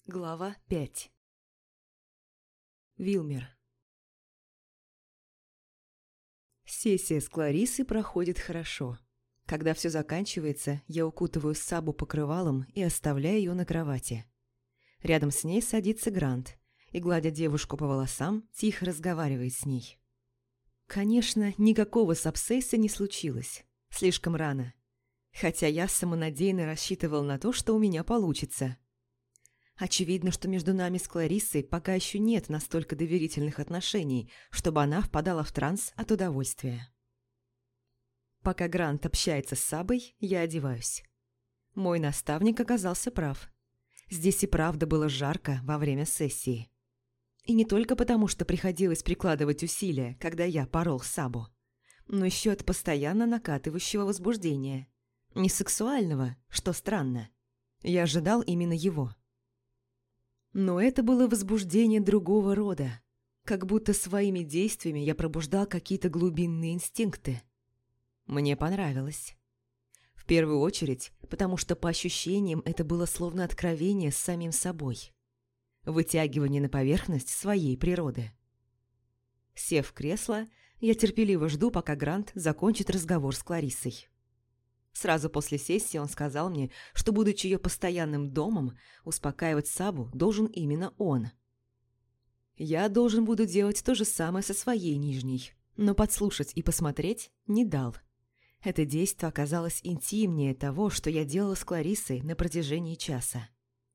Глава 5. Вилмер. Сессия с Клариссой проходит хорошо. Когда все заканчивается, я укутываю Сабу покрывалом и оставляю ее на кровати. Рядом с ней садится Грант и, гладя девушку по волосам, тихо разговаривает с ней. Конечно, никакого сабсейса не случилось. Слишком рано. Хотя я самонадеянно рассчитывал на то, что у меня получится. Очевидно, что между нами с Клариссой пока еще нет настолько доверительных отношений, чтобы она впадала в транс от удовольствия. Пока Грант общается с Сабой, я одеваюсь. Мой наставник оказался прав. Здесь и правда было жарко во время сессии. И не только потому, что приходилось прикладывать усилия, когда я порол Сабу, но еще от постоянно накатывающего возбуждения. Не сексуального, что странно. Я ожидал именно его. Но это было возбуждение другого рода, как будто своими действиями я пробуждал какие-то глубинные инстинкты. Мне понравилось. В первую очередь, потому что по ощущениям это было словно откровение с самим собой. Вытягивание на поверхность своей природы. Сев в кресло, я терпеливо жду, пока Грант закончит разговор с Клариссой. Сразу после сессии он сказал мне, что, будучи ее постоянным домом, успокаивать Сабу должен именно он. Я должен буду делать то же самое со своей нижней, но подслушать и посмотреть не дал. Это действо оказалось интимнее того, что я делала с Клариссой на протяжении часа.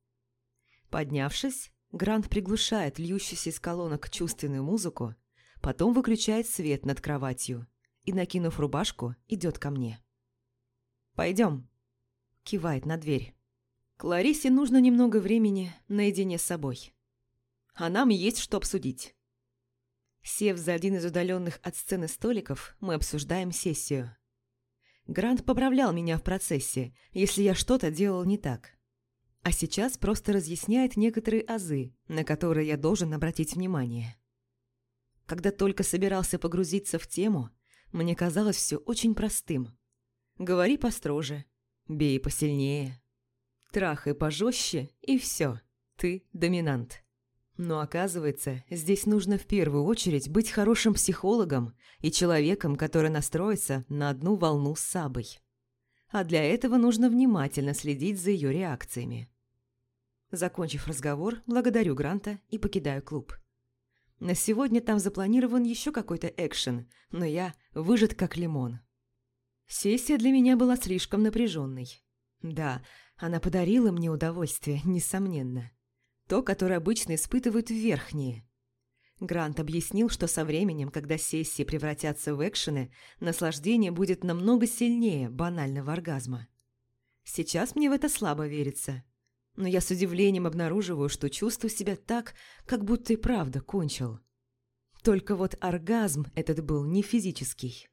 Поднявшись, Грант приглушает льющуюся из колонок чувственную музыку, потом выключает свет над кроватью и, накинув рубашку, идет ко мне. «Пойдем», – кивает на дверь. Клариссе нужно немного времени наедине с собой. А нам есть что обсудить. Сев за один из удаленных от сцены столиков, мы обсуждаем сессию. Грант поправлял меня в процессе, если я что-то делал не так. А сейчас просто разъясняет некоторые азы, на которые я должен обратить внимание. Когда только собирался погрузиться в тему, мне казалось все очень простым. Говори построже, бей посильнее, трахай пожестче и все, ты доминант. Но оказывается, здесь нужно в первую очередь быть хорошим психологом и человеком, который настроится на одну волну с Сабой. А для этого нужно внимательно следить за ее реакциями. Закончив разговор, благодарю Гранта и покидаю клуб. На сегодня там запланирован еще какой-то экшен, но я выжат как лимон. Сессия для меня была слишком напряженной. Да, она подарила мне удовольствие, несомненно. То, которое обычно испытывают верхние. Грант объяснил, что со временем, когда сессии превратятся в экшены, наслаждение будет намного сильнее банального оргазма. Сейчас мне в это слабо верится. Но я с удивлением обнаруживаю, что чувствую себя так, как будто и правда кончил. Только вот оргазм этот был не физический.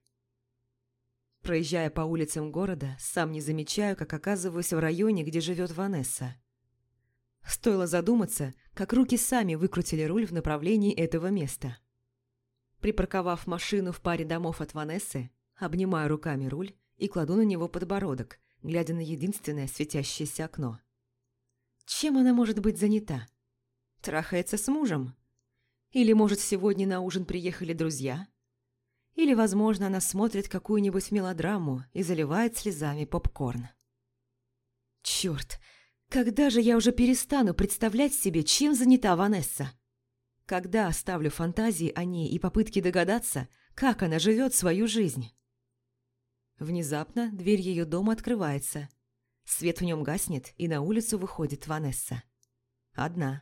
Проезжая по улицам города, сам не замечаю, как оказываюсь в районе, где живет Ванесса. Стоило задуматься, как руки сами выкрутили руль в направлении этого места. Припарковав машину в паре домов от Ванессы, обнимаю руками руль и кладу на него подбородок, глядя на единственное светящееся окно. Чем она может быть занята? Трахается с мужем? Или, может, сегодня на ужин приехали друзья? Или, возможно, она смотрит какую-нибудь мелодраму и заливает слезами попкорн. Черт, когда же я уже перестану представлять себе, чем занята Ванесса? Когда оставлю фантазии о ней и попытки догадаться, как она живет свою жизнь? Внезапно дверь ее дома открывается. Свет в нем гаснет, и на улицу выходит Ванесса. Одна.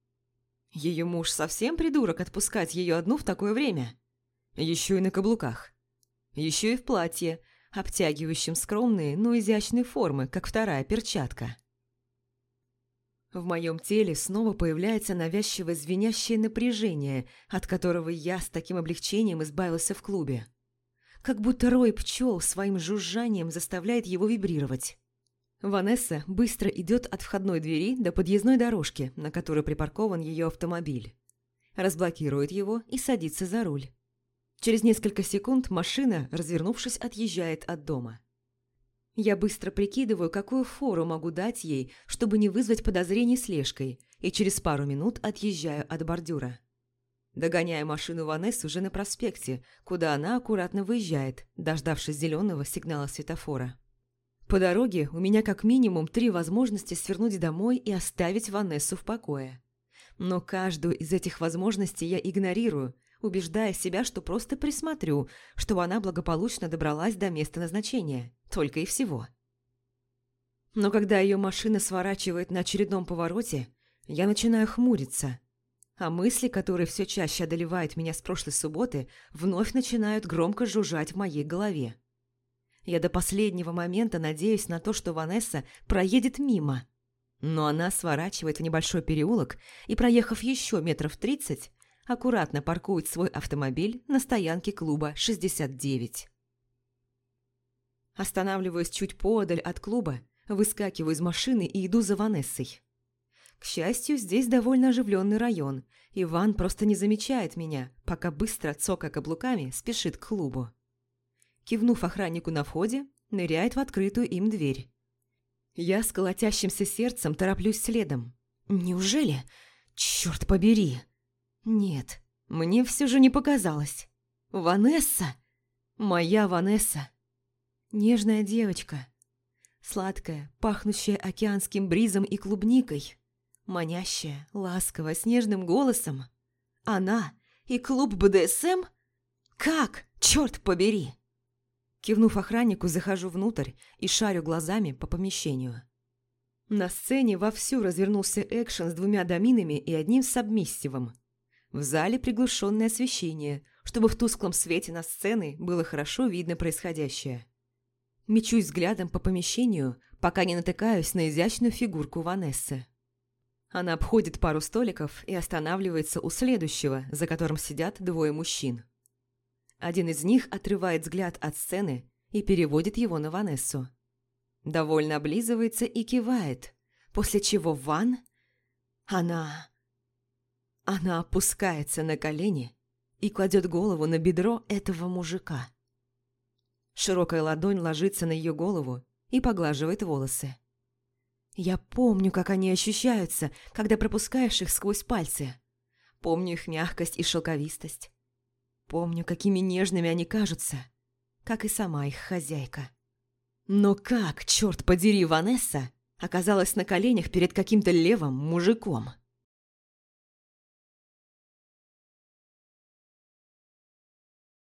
Ее муж совсем придурок отпускать ее одну в такое время? Еще и на каблуках. Еще и в платье, обтягивающем скромные, но изящные формы, как вторая перчатка. В моем теле снова появляется навязчивое звенящее напряжение, от которого я с таким облегчением избавился в клубе. Как будто рой пчел своим жужжанием заставляет его вибрировать. Ванесса быстро идет от входной двери до подъездной дорожки, на которой припаркован ее автомобиль. Разблокирует его и садится за руль. Через несколько секунд машина, развернувшись, отъезжает от дома. Я быстро прикидываю, какую фору могу дать ей, чтобы не вызвать подозрений слежкой, и через пару минут отъезжаю от бордюра. Догоняю машину Ванессы уже на проспекте, куда она аккуратно выезжает, дождавшись зеленого сигнала светофора. По дороге у меня как минимум 3 возможности свернуть домой и оставить Ванессу в покое. Но каждую из этих возможностей я игнорирую, убеждая себя, что просто присмотрю, чтобы она благополучно добралась до места назначения, только и всего. Но когда ее машина сворачивает на очередном повороте, я начинаю хмуриться, а мысли, которые все чаще одолевают меня с прошлой субботы, вновь начинают громко жужжать в моей голове. Я до последнего момента надеюсь на то, что Ванесса проедет мимо, но она сворачивает в небольшой переулок и, проехав еще метров 30, аккуратно паркует свой автомобиль на стоянке клуба 69. Останавливаюсь чуть поодаль от клуба, выскакиваю из машины и иду за Ванессой. К счастью, здесь довольно оживленный район, и Ван просто не замечает меня, пока быстро, цокая каблуками, спешит к клубу. Кивнув охраннику на входе, ныряет в открытую им дверь. Я с колотящимся сердцем тороплюсь следом. Неужели? Черт побери! Нет, мне все же не показалось. Ванесса! Моя Ванесса! Нежная девочка. Сладкая, пахнущая океанским бризом и клубникой. Манящая, ласковая, с нежным голосом. Она и клуб БДСМ? Как? Черт побери! Кивнув охраннику, захожу внутрь и шарю глазами по помещению. На сцене вовсю развернулся экшен с 2 доминами и 1 сабмиссивом. В зале приглушенное освещение, чтобы в тусклом свете на сцены было хорошо видно происходящее. Мечусь взглядом по помещению, пока не натыкаюсь на изящную фигурку Ванессы. Она обходит пару столиков и останавливается у следующего, за которым сидят 2 мужчин. Один из них отрывает взгляд от сцены и переводит его на Ванессу. Довольно облизывается и кивает, после чего Ван... Она опускается на колени и кладет голову на бедро этого мужика. Широкая ладонь ложится на ее голову и поглаживает волосы. Я помню, как они ощущаются, когда пропускаешь их сквозь пальцы. Помню их мягкость и шелковистость. Помню, какими нежными они кажутся, как и сама их хозяйка. Но как, черт подери, Ванесса оказалась на коленях перед каким-то левым мужиком?